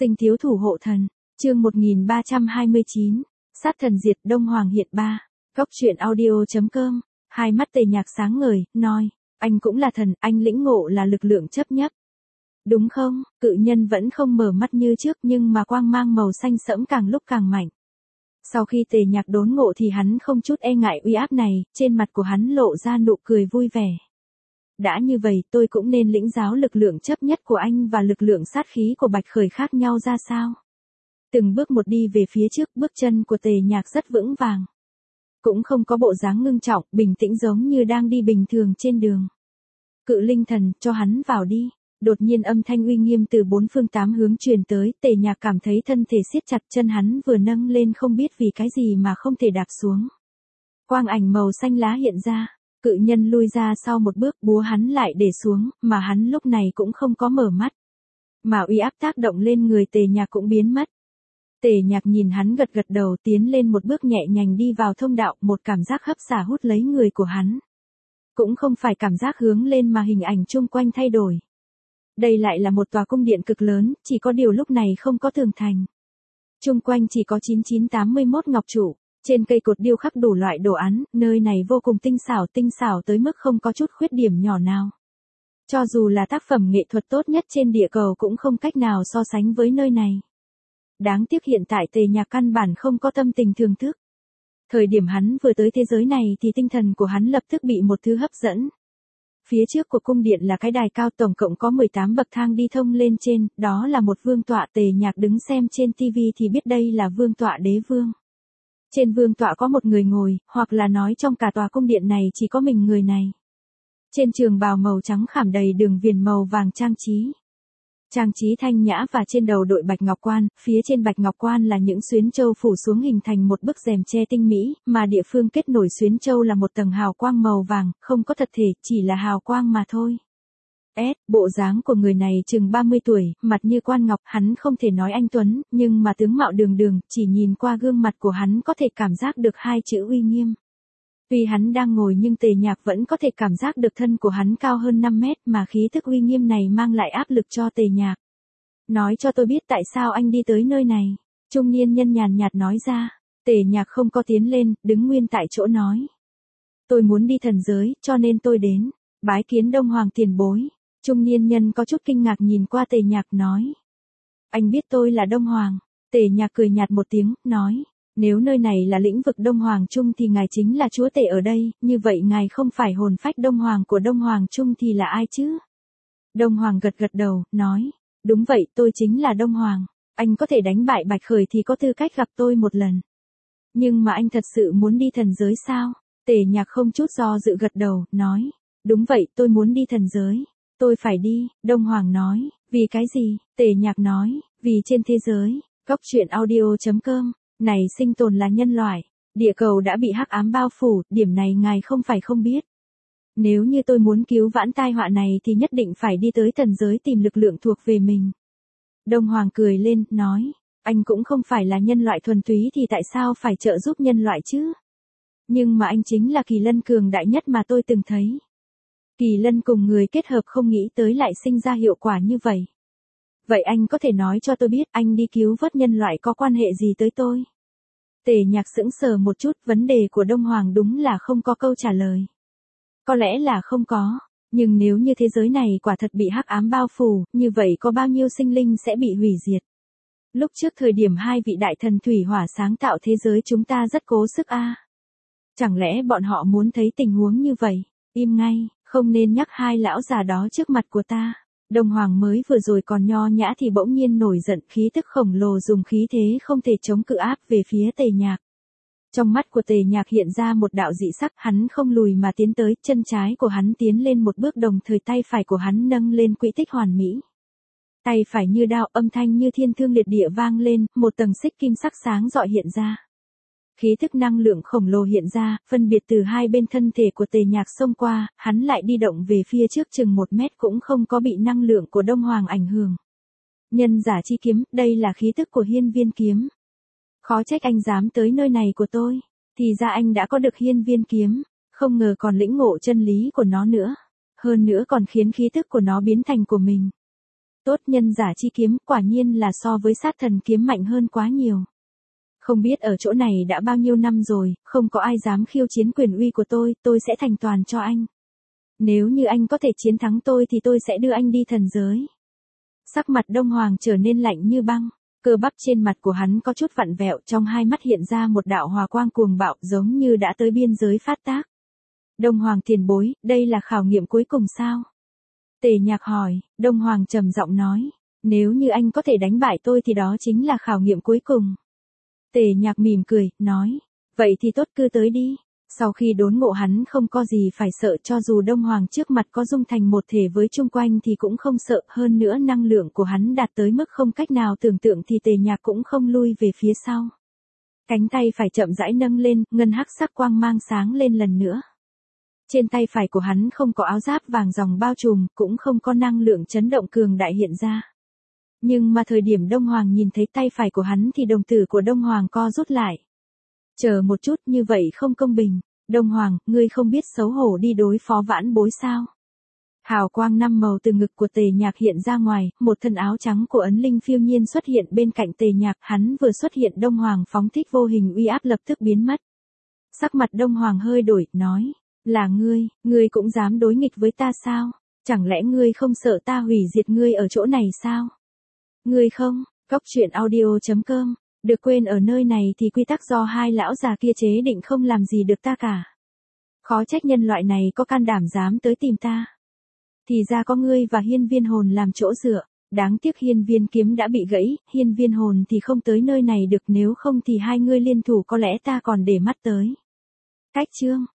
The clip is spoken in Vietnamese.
Sinh thiếu thủ hộ thần, chương 1329, sát thần diệt Đông Hoàng hiện 3, góc truyện audio.com, hai mắt Tề Nhạc sáng ngời, nói, anh cũng là thần, anh lĩnh ngộ là lực lượng chấp nhất. Đúng không? Cự nhân vẫn không mở mắt như trước nhưng mà quang mang màu xanh sẫm càng lúc càng mạnh. Sau khi Tề Nhạc đốn ngộ thì hắn không chút e ngại uy áp này, trên mặt của hắn lộ ra nụ cười vui vẻ. Đã như vậy tôi cũng nên lĩnh giáo lực lượng chấp nhất của anh và lực lượng sát khí của Bạch Khởi khác nhau ra sao. Từng bước một đi về phía trước, bước chân của Tề Nhạc rất vững vàng. Cũng không có bộ dáng ngưng trọng, bình tĩnh giống như đang đi bình thường trên đường. Cự linh thần, cho hắn vào đi. Đột nhiên âm thanh uy nghiêm từ bốn phương tám hướng truyền tới, Tề Nhạc cảm thấy thân thể siết chặt, chân hắn vừa nâng lên không biết vì cái gì mà không thể đạp xuống. Quang ảnh màu xanh lá hiện ra, cự nhân lui ra sau một bước, búa hắn lại để xuống, mà hắn lúc này cũng không có mở mắt. Mà uy áp tác động lên người Tề Nhạc cũng biến mất. Tề Nhạc nhìn hắn gật gật đầu, tiến lên một bước nhẹ nhàng đi vào thông đạo, một cảm giác hấp xả hút lấy người của hắn. Cũng không phải cảm giác hướng lên mà hình ảnh chung quanh thay đổi. Đây lại là một tòa cung điện cực lớn, chỉ có điều lúc này không có tường thành. Chung quanh chỉ có 9981 ngọc trụ, trên cây cột điêu khắc đủ loại đồ án, nơi này vô cùng tinh xảo tới mức không có chút khuyết điểm nhỏ nào. Cho dù là tác phẩm nghệ thuật tốt nhất trên địa cầu cũng không cách nào so sánh với nơi này. Đáng tiếc hiện tại Tề Nhạc căn bản không có tâm tình thưởng thức. Thời điểm hắn vừa tới thế giới này thì tinh thần của hắn lập tức bị một thứ hấp dẫn. Phía trước của cung điện là cái đài cao, tổng cộng có 18 bậc thang đi thông lên trên, đó là một vương tọa. Tề Nhạc đứng xem trên TV thì biết đây là vương tọa đế vương. Trên vương tọa có một người ngồi, hoặc là nói trong cả tòa cung điện này chỉ có mình người này. Trên trường bào màu trắng khảm đầy đường viền màu vàng trang trí. Trang trí thanh nhã và trên đầu đội bạch ngọc quan, phía trên bạch ngọc quan là những xuyến châu phủ xuống hình thành một bức rèm che tinh mỹ, mà địa phương kết nối xuyến châu là một tầng hào quang màu vàng, không có thật thể, chỉ là hào quang mà thôi. Bộ dáng của người này chừng 30 tuổi, mặt như quan ngọc, hắn không thể nói anh tuấn, nhưng mà tướng mạo đường đường, chỉ nhìn qua gương mặt của hắn có thể cảm giác được hai chữ uy nghiêm. Tuy hắn đang ngồi nhưng Tề Nhạc vẫn có thể cảm giác được thân của hắn cao hơn 5 mét mà khí thức uy nghiêm này mang lại áp lực cho Tề Nhạc. Nói cho tôi biết tại sao anh đi tới nơi này. Trung niên nhân nhàn nhạt nói ra. Tề Nhạc không có tiến lên, đứng nguyên tại chỗ nói. Tôi muốn đi thần giới, cho nên tôi đến. Bái kiến Đông Hoàng tiền bối. Trung niên nhân có chút kinh ngạc nhìn qua Tề Nhạc nói. Anh biết tôi là Đông Hoàng. Tề Nhạc cười nhạt một tiếng, nói. Nếu nơi này là lĩnh vực Đông Hoàng Trung thì ngài chính là chúa tể ở đây, như vậy ngài không phải hồn phách Đông Hoàng của Đông Hoàng Trung thì là ai chứ? Đông Hoàng gật gật đầu, nói, đúng vậy tôi chính là Đông Hoàng, anh có thể đánh bại Bạch Khởi thì có tư cách gặp tôi một lần. Nhưng mà anh thật sự muốn đi thần giới sao? Tề Nhạc không chút do dự gật đầu, nói, đúng vậy tôi muốn đi thần giới, tôi phải đi. Đông Hoàng nói, vì cái gì? Tề Nhạc nói, vì trên thế giới, góc truyện audio.com. Này sinh tồn là nhân loại, địa cầu đã bị hắc ám bao phủ, điểm này ngài không phải không biết. Nếu như tôi muốn cứu vãn tai họa này thì nhất định phải đi tới thần giới tìm lực lượng thuộc về mình. Đông Hoàng cười lên, nói, anh cũng không phải là nhân loại thuần túy thì tại sao phải trợ giúp nhân loại chứ? Nhưng mà anh chính là kỳ lân cường đại nhất mà tôi từng thấy. Kỳ lân cùng người kết hợp không nghĩ tới lại sinh ra hiệu quả như vậy. Vậy anh có thể nói cho tôi biết anh đi cứu vớt nhân loại có quan hệ gì tới tôi? Tề Nhạc sững sờ một chút, vấn đề của Đông Hoàng đúng là không có câu trả lời. Có lẽ là không có, nhưng nếu như thế giới này quả thật bị hắc ám bao phủ, như vậy có bao nhiêu sinh linh sẽ bị hủy diệt? Lúc trước thời điểm hai vị đại thần thủy hỏa sáng tạo thế giới chúng ta rất cố sức a. Chẳng lẽ bọn họ muốn thấy tình huống như vậy? Im ngay, không nên nhắc hai lão già đó trước mặt của ta. Đông Hoàng mới vừa rồi còn nho nhã thì bỗng nhiên nổi giận, khí tức khổng lồ dùng khí thế không thể chống cự áp về phía Tề Nhạc. Trong mắt của Tề Nhạc hiện ra một đạo dị sắc, hắn không lùi mà tiến tới, chân trái của hắn tiến lên một bước đồng thời tay phải của hắn nâng lên quỹ tích hoàn mỹ. Tay phải như đao, âm thanh như thiên thương liệt địa vang lên, một tầng xích kim sắc sáng rọi hiện ra. Khí thức năng lượng khổng lồ hiện ra, phân biệt từ hai bên thân thể của Tề Nhạc xông qua, hắn lại đi động về phía trước chừng 1 mét cũng không có bị năng lượng của Đông Hoàng ảnh hưởng. Nhân giả chi kiếm, đây là khí thức của hiên viên kiếm. Khó trách anh dám tới nơi này của tôi, thì ra anh đã có được hiên viên kiếm, không ngờ còn lĩnh ngộ chân lý của nó nữa. Hơn nữa còn khiến khí thức của nó biến thành của mình. Tốt nhân giả chi kiếm, quả nhiên là so với sát thần kiếm mạnh hơn quá nhiều. Không biết ở chỗ này đã bao nhiêu năm rồi, không có ai dám khiêu chiến quyền uy của tôi sẽ thành toàn cho anh. Nếu như anh có thể chiến thắng tôi thì tôi sẽ đưa anh đi thần giới. Sắc mặt Đông Hoàng trở nên lạnh như băng, cơ bắp trên mặt của hắn có chút vặn vẹo, trong hai mắt hiện ra một đạo hòa quang cuồng bạo giống như đã tới biên giới phát tác. Đông Hoàng tiền bối, đây là khảo nghiệm cuối cùng sao? Tề Nhạc hỏi. Đông Hoàng trầm giọng nói, nếu như anh có thể đánh bại tôi thì đó chính là khảo nghiệm cuối cùng. Tề Nhạc mỉm cười, nói, vậy thì tốt, cứ tới đi. Sau khi đốn ngộ hắn không có gì phải sợ, cho dù Đông Hoàng trước mặt có dung thành một thể với chung quanh thì cũng không sợ, hơn nữa năng lượng của hắn đạt tới mức không cách nào tưởng tượng thì Tề Nhạc cũng không lui về phía sau. Cánh tay phải chậm rãi nâng lên, ngân hắc sắc quang mang sáng lên lần nữa. Trên tay phải của hắn không có áo giáp vàng ròng bao trùm, cũng không có năng lượng chấn động cường đại hiện ra. Nhưng mà thời điểm Đông Hoàng nhìn thấy tay phải của hắn thì đồng tử của Đông Hoàng co rút lại. Chờ một chút, như vậy không công bình. Đông Hoàng, ngươi không biết xấu hổ đi đối phó Vãn Bối sao? Hào quang 5 màu từ ngực của Tề Nhạc hiện ra ngoài, một thân áo trắng của ấn linh phiêu nhiên xuất hiện bên cạnh Tề Nhạc, hắn vừa xuất hiện Đông Hoàng phóng thích vô hình uy áp lập tức biến mất. Sắc mặt Đông Hoàng hơi đổi, nói, là ngươi cũng dám đối nghịch với ta sao? Chẳng lẽ ngươi không sợ ta hủy diệt ngươi ở chỗ này sao? Ngươi không, Cóc truyện audio.com, được quên ở nơi này thì quy tắc do hai lão già kia chế định không làm gì được ta cả. Khó trách nhân loại này có can đảm dám tới tìm ta. Thì ra có ngươi và hiên viên hồn làm chỗ dựa, đáng tiếc hiên viên kiếm đã bị gãy, hiên viên hồn thì không tới nơi này được, nếu không thì hai ngươi liên thủ có lẽ ta còn để mắt tới. Cách chương